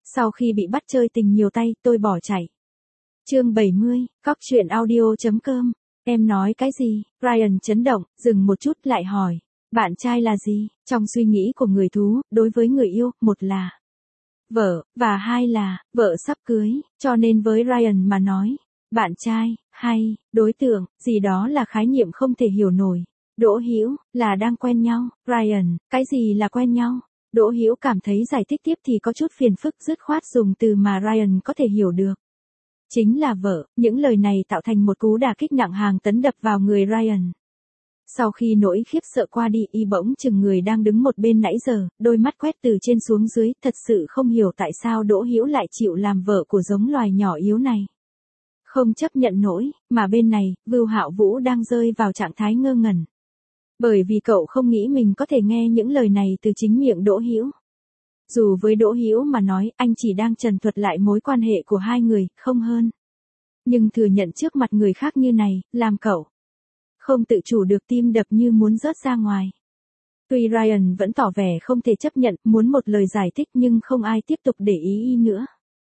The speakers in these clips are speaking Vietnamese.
Sau khi bị bắt chơi tình nhiều tay, tôi bỏ chạy. Chương 70, Cóc truyện audio.com. Em nói cái gì? Ryan chấn động, dừng một chút lại hỏi. Bạn trai là gì? Trong suy nghĩ của người thú, đối với người yêu, một là vợ, và hai là vợ sắp cưới, cho nên với Ryan mà nói, bạn trai, hay đối tượng, gì đó là khái niệm không thể hiểu nổi. Đỗ Hữu là đang quen nhau. Ryan, cái gì là quen nhau? Đỗ Hữu cảm thấy giải thích tiếp thì có chút phiền phức, dứt khoát dùng từ mà Ryan có thể hiểu được. Chính là vợ. Những lời này tạo thành một cú đả kích nặng hàng tấn đập vào người Ryan. Sau khi nỗi khiếp sợ qua đi, y bỗng chừng người đang đứng một bên nãy giờ, đôi mắt quét từ trên xuống dưới, thật sự không hiểu tại sao Đỗ Hữu lại chịu làm vợ của giống loài nhỏ yếu này. Không chấp nhận nổi, mà bên này, Vưu Hạo Vũ đang rơi vào trạng thái ngơ ngẩn. Bởi vì cậu không nghĩ mình có thể nghe những lời này từ chính miệng Đỗ Hữu. Dù với Đỗ Hữu mà nói, anh chỉ đang trần thuật lại mối quan hệ của hai người, không hơn. Nhưng thừa nhận trước mặt người khác như này, làm cậu không tự chủ được tim đập như muốn rớt ra ngoài. Tuy Ryan vẫn tỏ vẻ không thể chấp nhận, muốn một lời giải thích nhưng không ai tiếp tục để ý y nữa.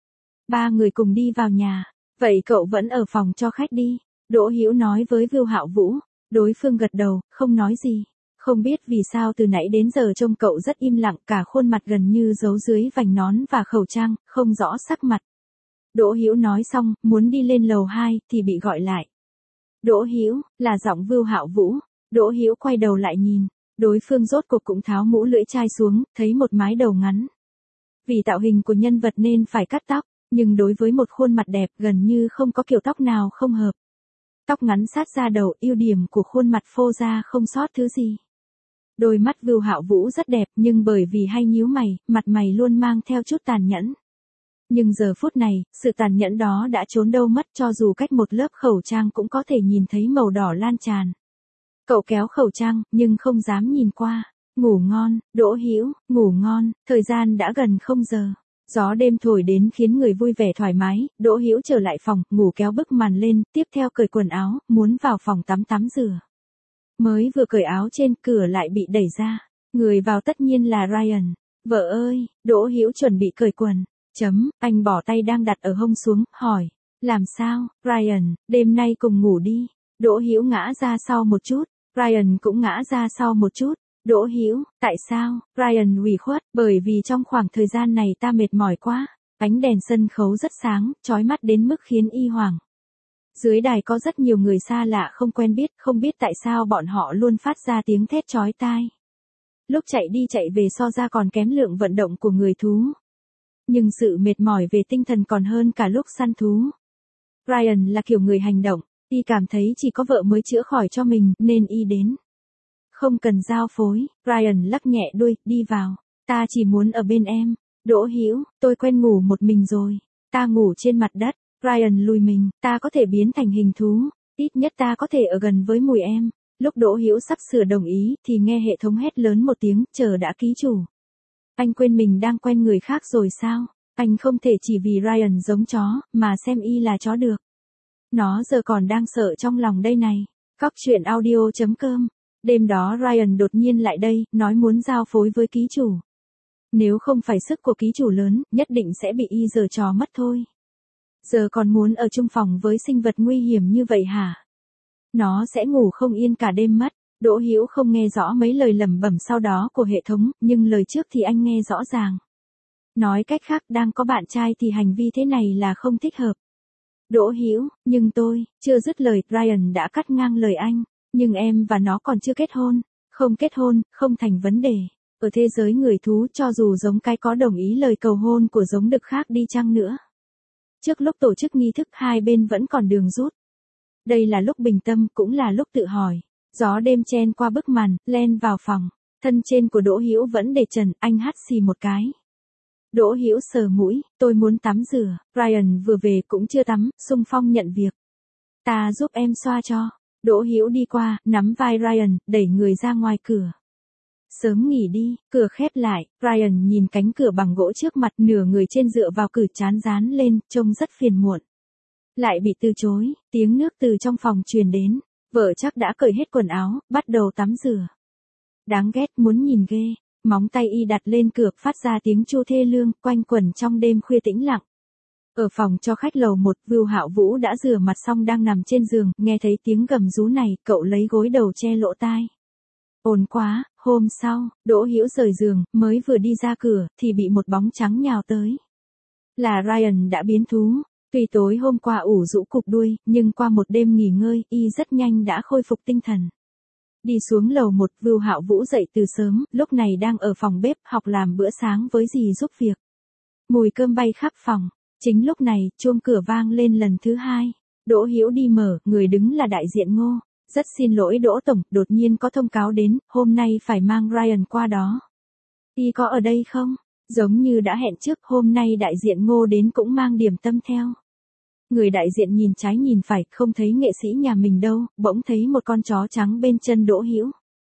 Ba người cùng đi vào nhà. Vậy cậu vẫn ở phòng cho khách đi. Đỗ Hữu nói với Vưu Hạo Vũ. Đối phương gật đầu, không nói gì. Không biết vì sao từ nãy đến giờ trông cậu rất im lặng, cả khuôn mặt gần như giấu dưới vành nón và khẩu trang, không rõ sắc mặt. Đỗ Hữu nói xong, muốn đi lên lầu 2 thì bị gọi lại. Đỗ Hữu, là giọng Vưu Hạo Vũ. Đỗ Hữu quay đầu lại nhìn, đối phương rốt cuộc cũng tháo mũ lưỡi chai xuống, thấy một mái đầu ngắn. Vì tạo hình của nhân vật nên phải cắt tóc, nhưng đối với một khuôn mặt đẹp gần như không có kiểu tóc nào không hợp. Tóc ngắn sát ra đầu, ưu điểm của khuôn mặt phô ra không sót thứ gì. Đôi mắt Vưu Hạo Vũ rất đẹp, nhưng bởi vì hay nhíu mày, mặt mày luôn mang theo chút tàn nhẫn. Nhưng giờ phút này, sự tàn nhẫn đó đã trốn đâu mất, cho dù cách một lớp khẩu trang cũng có thể nhìn thấy màu đỏ lan tràn. Cậu kéo khẩu trang, nhưng không dám nhìn qua. Ngủ ngon, Đỗ Hữu, ngủ ngon, thời gian đã gần 0 giờ. Gió đêm thổi đến khiến người vui vẻ thoải mái, Đỗ Hữu trở lại phòng, ngủ kéo bức màn lên, tiếp theo cởi quần áo, muốn vào phòng tắm rửa. Mới vừa cởi áo trên, cửa lại bị đẩy ra. Người vào tất nhiên là Ryan. Vợ ơi, Đỗ Hữu chuẩn bị cởi quần. Anh bỏ tay đang đặt ở hông xuống, hỏi. Làm sao, Ryan, đêm nay cùng ngủ đi. Đỗ Hữu ngã ra sau một chút. Ryan cũng ngã ra sau một chút. Đỗ Hữu, tại sao? Ryan ủy khuất, bởi vì trong khoảng thời gian này ta mệt mỏi quá. Ánh đèn sân khấu rất sáng, chói mắt đến mức khiến y hoảng. Dưới đài có rất nhiều người xa lạ không quen biết, không biết tại sao bọn họ luôn phát ra tiếng thét chói tai. Lúc chạy đi chạy về so ra còn kém lượng vận động của người thú. Nhưng sự mệt mỏi về tinh thần còn hơn cả lúc săn thú. Ryan là kiểu người hành động, y cảm thấy chỉ có vợ mới chữa khỏi cho mình, nên y đến. Không cần giao phối, Ryan lắc nhẹ đuôi, đi vào. Ta chỉ muốn ở bên em. Đỗ Hữu, tôi quen ngủ một mình rồi. Ta ngủ trên mặt đất. Ryan lùi mình, ta có thể biến thành hình thú. Ít nhất ta có thể ở gần với mùi em. Lúc Đỗ Hữu sắp sửa đồng ý, thì nghe hệ thống hét lớn một tiếng, chờ đã ký chủ. Anh quên mình đang quen người khác rồi sao? Anh không thể chỉ vì Ryan giống chó, mà xem y là chó được. Nó giờ còn đang sợ trong lòng đây này. Cóc truyện audio.com. Đêm đó Ryan đột nhiên lại đây, nói muốn giao phối với ký chủ. Nếu không phải sức của ký chủ lớn, nhất định sẽ bị y giở trò mất thôi. Giờ còn muốn ở chung phòng với sinh vật nguy hiểm như vậy hả? Nó sẽ ngủ không yên cả đêm mất. Đỗ Hữu không nghe rõ mấy lời lẩm bẩm sau đó của hệ thống, nhưng lời trước thì anh nghe rõ ràng. Nói cách khác, đang có bạn trai thì hành vi thế này là không thích hợp. Đỗ Hữu, nhưng tôi, chưa dứt lời, Ryan đã cắt ngang lời anh. Nhưng em và nó còn chưa kết hôn. Không kết hôn, không thành vấn đề. Ở thế giới người thú, cho dù giống cái có đồng ý lời cầu hôn của giống đực khác đi chăng nữa. Trước lúc tổ chức nghi thức, hai bên vẫn còn đường rút. Đây là lúc bình tâm, cũng là lúc tự hỏi. Gió đêm chen qua bức màn, len vào phòng. Thân trên của Đỗ Hữu vẫn để trần, anh hắt xì một cái. Đỗ Hữu sờ mũi, tôi muốn tắm rửa. Ryan vừa về cũng chưa tắm, xung phong nhận việc. Ta giúp em xoa cho. Đỗ Hữu đi qua, nắm vai Ryan, đẩy người ra ngoài cửa. Sớm nghỉ đi, cửa khép lại, Ryan nhìn cánh cửa bằng gỗ trước mặt, nửa người trên dựa vào cửa, chán dán lên, trông rất phiền muộn. Lại bị từ chối, tiếng nước từ trong phòng truyền đến, vợ chắc đã cởi hết quần áo, bắt đầu tắm rửa. Đáng ghét, muốn nhìn ghê. Móng tay y đặt lên cửa, phát ra tiếng chu thê lương, quanh quẩn trong đêm khuya tĩnh lặng. Ở phòng cho khách lầu 1, Vưu Hạo Vũ đã rửa mặt xong đang nằm trên giường, nghe thấy tiếng gầm rú này, cậu lấy gối đầu che lỗ tai. Ồn quá. Hôm sau, Đỗ Hữu rời giường, mới vừa đi ra cửa, thì bị một bóng trắng nhào tới. Là Ryan đã biến thú. Tuy tối hôm qua ủ rũ cụp đuôi, nhưng qua một đêm nghỉ ngơi, y rất nhanh đã khôi phục tinh thần. Đi xuống lầu 1, Vưu Hạo Vũ dậy từ sớm, lúc này đang ở phòng bếp học làm bữa sáng với dì giúp việc. Mùi cơm bay khắp phòng. Chính lúc này, chuông cửa vang lên lần thứ 2. Đỗ Hữu đi mở, người đứng là đại diện Ngô. Rất xin lỗi Đỗ Tổng, đột nhiên có thông cáo đến, hôm nay phải mang Ryan qua đó. Y có ở đây không? Giống như đã hẹn trước, hôm nay đại diện Ngô đến cũng mang điểm tâm theo. Người đại diện nhìn trái nhìn phải, không thấy nghệ sĩ nhà mình đâu, bỗng thấy một con chó trắng bên chân Đỗ Hữu.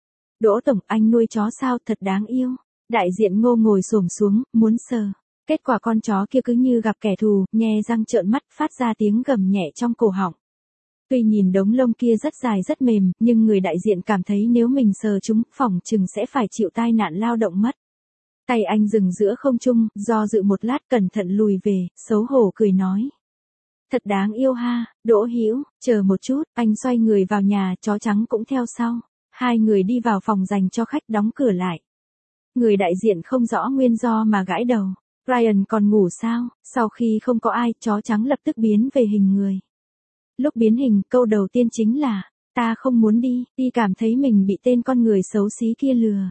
Đỗ Tổng, anh nuôi chó sao, thật đáng yêu. Đại diện Ngô ngồi xổm xuống, muốn sờ. Kết quả con chó kia cứ như gặp kẻ thù, nhe răng trợn mắt, phát ra tiếng gầm nhẹ trong cổ họng. Tuy nhìn đống lông kia rất dài rất mềm, nhưng người đại diện cảm thấy nếu mình sờ chúng, phỏng chừng sẽ phải chịu tai nạn lao động mất. Tay anh dừng giữa không trung, do dự một lát cẩn thận lùi về, xấu hổ cười nói. Thật đáng yêu ha. Đỗ Hữu, chờ một chút, anh xoay người vào nhà, chó trắng cũng theo sau. Hai người đi vào phòng dành cho khách, đóng cửa lại. Người đại diện không rõ nguyên do mà gãi đầu. Ryan còn ngủ sao? Sau khi không có ai, chó trắng lập tức biến về hình người. Lúc biến hình, câu đầu tiên chính là, ta không muốn đi, y cảm thấy mình bị tên con người xấu xí kia lừa.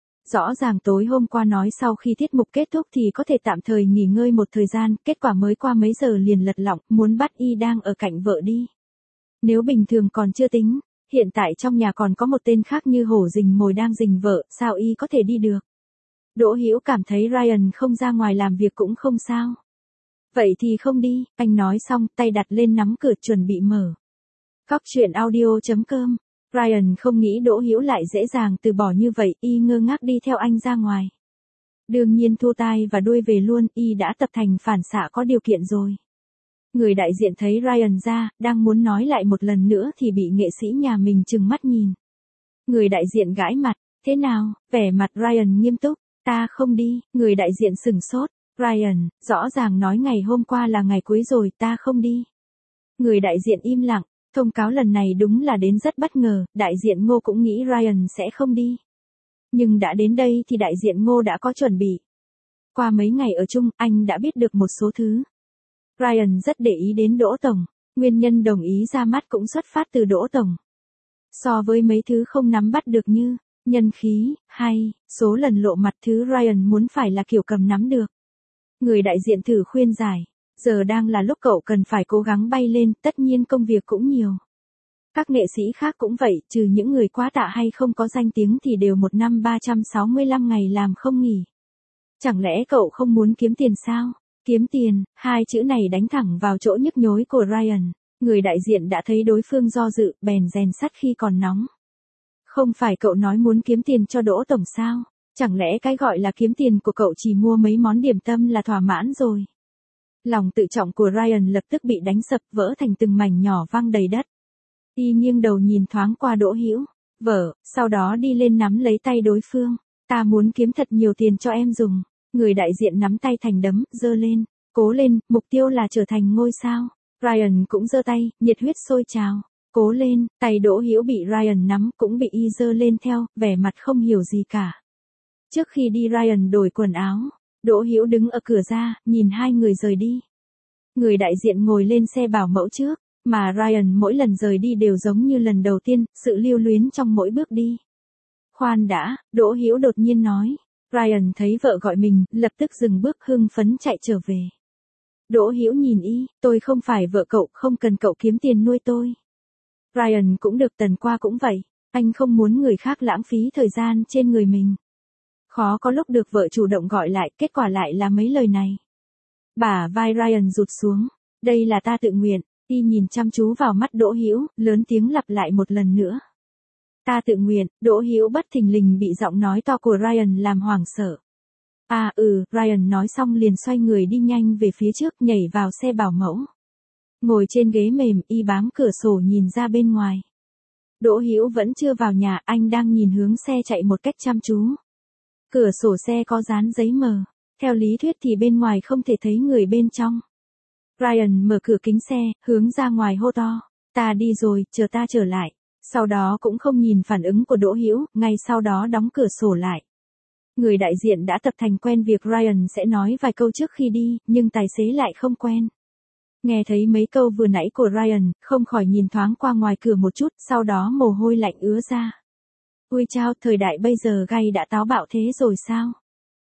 Rõ ràng tối hôm qua nói sau khi tiết mục kết thúc thì có thể tạm thời nghỉ ngơi một thời gian, kết quả mới qua mấy giờ liền lật lọng, muốn bắt y đang ở cạnh vợ đi. Nếu bình thường còn chưa tính, hiện tại trong nhà còn có một tên khác như hổ rình mồi đang rình vợ, sao y có thể đi được? Đỗ Hữu cảm thấy Ryan không ra ngoài làm việc cũng không sao. Vậy thì không đi, anh nói xong, tay đặt lên nắm cửa chuẩn bị mở. Cóc truyện audio.com. Ryan không nghĩ Đỗ Hữu lại dễ dàng từ bỏ như vậy, y ngơ ngác đi theo anh ra ngoài. Đương nhiên thu tai và đuôi về luôn, y đã tập thành phản xạ có điều kiện rồi. Người đại diện thấy Ryan ra, đang muốn nói lại một lần nữa thì bị nghệ sĩ nhà mình trừng mắt nhìn. Người đại diện gãi mặt, thế nào? Vẻ mặt Ryan nghiêm túc, ta không đi. Người đại diện sửng sốt. Ryan, rõ ràng nói ngày hôm qua là ngày cuối rồi, ta không đi. Người đại diện im lặng, thông cáo lần này đúng là đến rất bất ngờ, đại diện Ngô cũng nghĩ Ryan sẽ không đi. Nhưng đã đến đây thì đại diện Ngô đã có chuẩn bị. Qua mấy ngày ở chung, anh đã biết được một số thứ. Ryan rất để ý đến Đỗ Tổng, nguyên nhân đồng ý ra mắt cũng xuất phát từ Đỗ Tổng. So với mấy thứ không nắm bắt được như nhân khí, hay số lần lộ mặt, thứ Ryan muốn phải là kiểu cầm nắm được. Người đại diện thử khuyên giải, giờ đang là lúc cậu cần phải cố gắng bay lên, tất nhiên công việc cũng nhiều. Các nghệ sĩ khác cũng vậy, trừ những người quá tạ hay không có danh tiếng thì đều một năm 365 ngày làm không nghỉ. Chẳng lẽ cậu không muốn kiếm tiền sao? Kiếm tiền, hai chữ này đánh thẳng vào chỗ nhức nhối của Ryan. Người đại diện đã thấy đối phương do dự, bèn rèn sắt khi còn nóng. Không phải cậu nói muốn kiếm tiền cho Đỗ Tổng sao? Chẳng lẽ cái gọi là kiếm tiền của cậu chỉ mua mấy món điểm tâm là thỏa mãn rồi? Lòng tự trọng của Ryan lập tức bị đánh sập, vỡ thành từng mảnh nhỏ văng đầy đất. Y nghiêng đầu nhìn thoáng qua Đỗ Hữu, vợ, sau đó đi lên nắm lấy tay đối phương. Ta muốn kiếm thật nhiều tiền cho em dùng. Người đại diện nắm tay thành đấm, giơ lên. Cố lên, mục tiêu là trở thành ngôi sao. Ryan cũng giơ tay, nhiệt huyết sôi trào. Cố lên, tay Đỗ Hữu bị Ryan nắm cũng bị y giơ lên theo, vẻ mặt không hiểu gì cả. Trước khi đi Ryan đổi quần áo, Đỗ Hữu đứng ở cửa ra, nhìn hai người rời đi. Người đại diện ngồi lên xe bảo mẫu trước, mà Ryan mỗi lần rời đi đều giống như lần đầu tiên, sự lưu luyến trong mỗi bước đi. Khoan đã, Đỗ Hữu đột nhiên nói. Ryan thấy vợ gọi mình, lập tức dừng bước hưng phấn chạy trở về. Đỗ Hữu nhìn y, tôi không phải vợ cậu, không cần cậu kiếm tiền nuôi tôi. Ryan cũng được, tuần qua cũng vậy, anh không muốn người khác lãng phí thời gian trên người mình. Khó có lúc được vợ chủ động gọi lại, kết quả lại là mấy lời này. Bả vai Ryan rụt xuống, đây là ta tự nguyện. Y nhìn chăm chú vào mắt Đỗ Hữu, lớn tiếng lặp lại một lần nữa. Ta tự nguyện. Đỗ Hữu bất thình lình bị giọng nói to của Ryan làm hoảng sợ. Ryan nói xong liền xoay người đi nhanh về phía trước, nhảy vào xe bảo mẫu. Ngồi trên ghế mềm, y bám cửa sổ nhìn ra bên ngoài. Đỗ Hữu vẫn chưa vào nhà, anh đang nhìn hướng xe chạy một cách chăm chú. Cửa sổ xe có dán giấy mờ. Theo lý thuyết thì bên ngoài không thể thấy người bên trong. Ryan mở cửa kính xe, hướng ra ngoài hô to. Ta đi rồi, chờ ta trở lại. Sau đó cũng không nhìn phản ứng của Đỗ Hữu, ngay sau đó đóng cửa sổ lại. Người đại diện đã tập thành quen việc Ryan sẽ nói vài câu trước khi đi, nhưng tài xế lại không quen. Nghe thấy mấy câu vừa nãy của Ryan, không khỏi nhìn thoáng qua ngoài cửa một chút, sau đó mồ hôi lạnh ứa ra. Ui chao, thời đại bây giờ gay đã táo bạo thế rồi sao?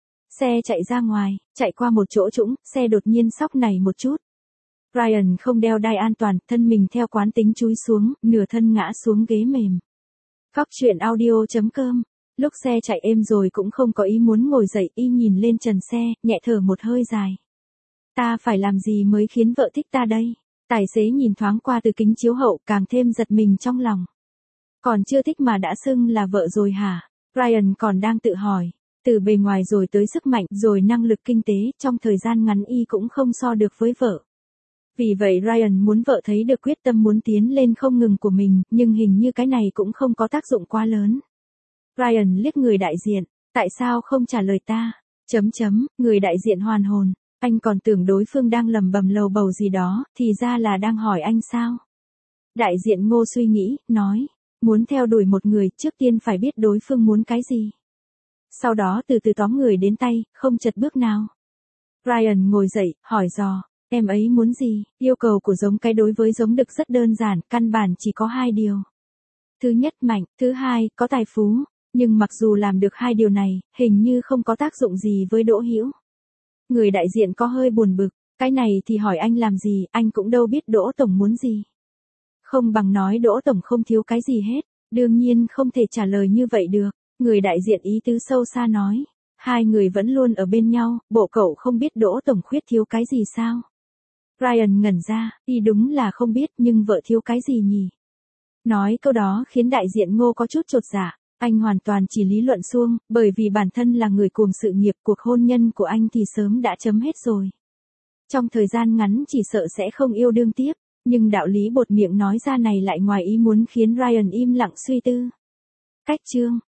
Xe chạy ra ngoài, chạy qua một chỗ trũng, xe đột nhiên xóc nảy một chút. Ryan không đeo đai an toàn, thân mình theo quán tính chúi xuống, nửa thân ngã xuống ghế mềm. Cóc truyện audio.com. Lúc xe chạy êm rồi cũng không có ý muốn ngồi dậy, y nhìn lên trần xe, nhẹ thở một hơi dài. Ta phải làm gì mới khiến vợ thích ta đây? Tài xế nhìn thoáng qua từ kính chiếu hậu, càng thêm giật mình trong lòng. Còn chưa thích mà đã xưng là vợ rồi hả? Ryan còn đang tự hỏi. Từ bề ngoài rồi tới sức mạnh, rồi năng lực kinh tế, trong thời gian ngắn y cũng không so được với vợ. Vì vậy Ryan muốn vợ thấy được quyết tâm muốn tiến lên không ngừng của mình, nhưng hình như cái này cũng không có tác dụng quá lớn. Ryan liếc người đại diện, tại sao không trả lời ta? Người đại diện hoàn hồn, anh còn tưởng đối phương đang lầm bầm lầu bầu gì đó, thì ra là đang hỏi anh sao? Đại diện Ngô suy nghĩ, nói, muốn theo đuổi một người, trước tiên phải biết đối phương muốn cái gì. Sau đó từ từ tóm người đến tay, không chật bước nào. Ryan ngồi dậy, hỏi dò, em ấy muốn gì? Yêu cầu của giống cái đối với giống đực rất đơn giản, căn bản chỉ có hai điều. Thứ nhất mạnh, thứ hai, có tài phú. Nhưng mặc dù làm được hai điều này, hình như không có tác dụng gì với Đỗ Hữu. Người đại diện có hơi buồn bực, cái này thì hỏi anh làm gì, anh cũng đâu biết Đỗ Tổng muốn gì. Không bằng nói Đỗ Tổng không thiếu cái gì hết, đương nhiên không thể trả lời như vậy được. Người đại diện ý tứ sâu xa nói, hai người vẫn luôn ở bên nhau, bộ cậu không biết Đỗ Tổng khuyết thiếu cái gì sao? Ryan ngẩn ra, thì đúng là không biết nhưng vợ thiếu cái gì nhỉ? Nói câu đó khiến đại diện Ngô có chút chột dạ. Anh hoàn toàn chỉ lý luận suông, bởi vì bản thân là người cuồng sự nghiệp, cuộc hôn nhân của anh thì sớm đã chấm hết rồi. Trong thời gian ngắn chỉ sợ sẽ không yêu đương tiếp, nhưng đạo lý bột miệng nói ra này lại ngoài ý muốn khiến Ryan im lặng suy tư. Cách chương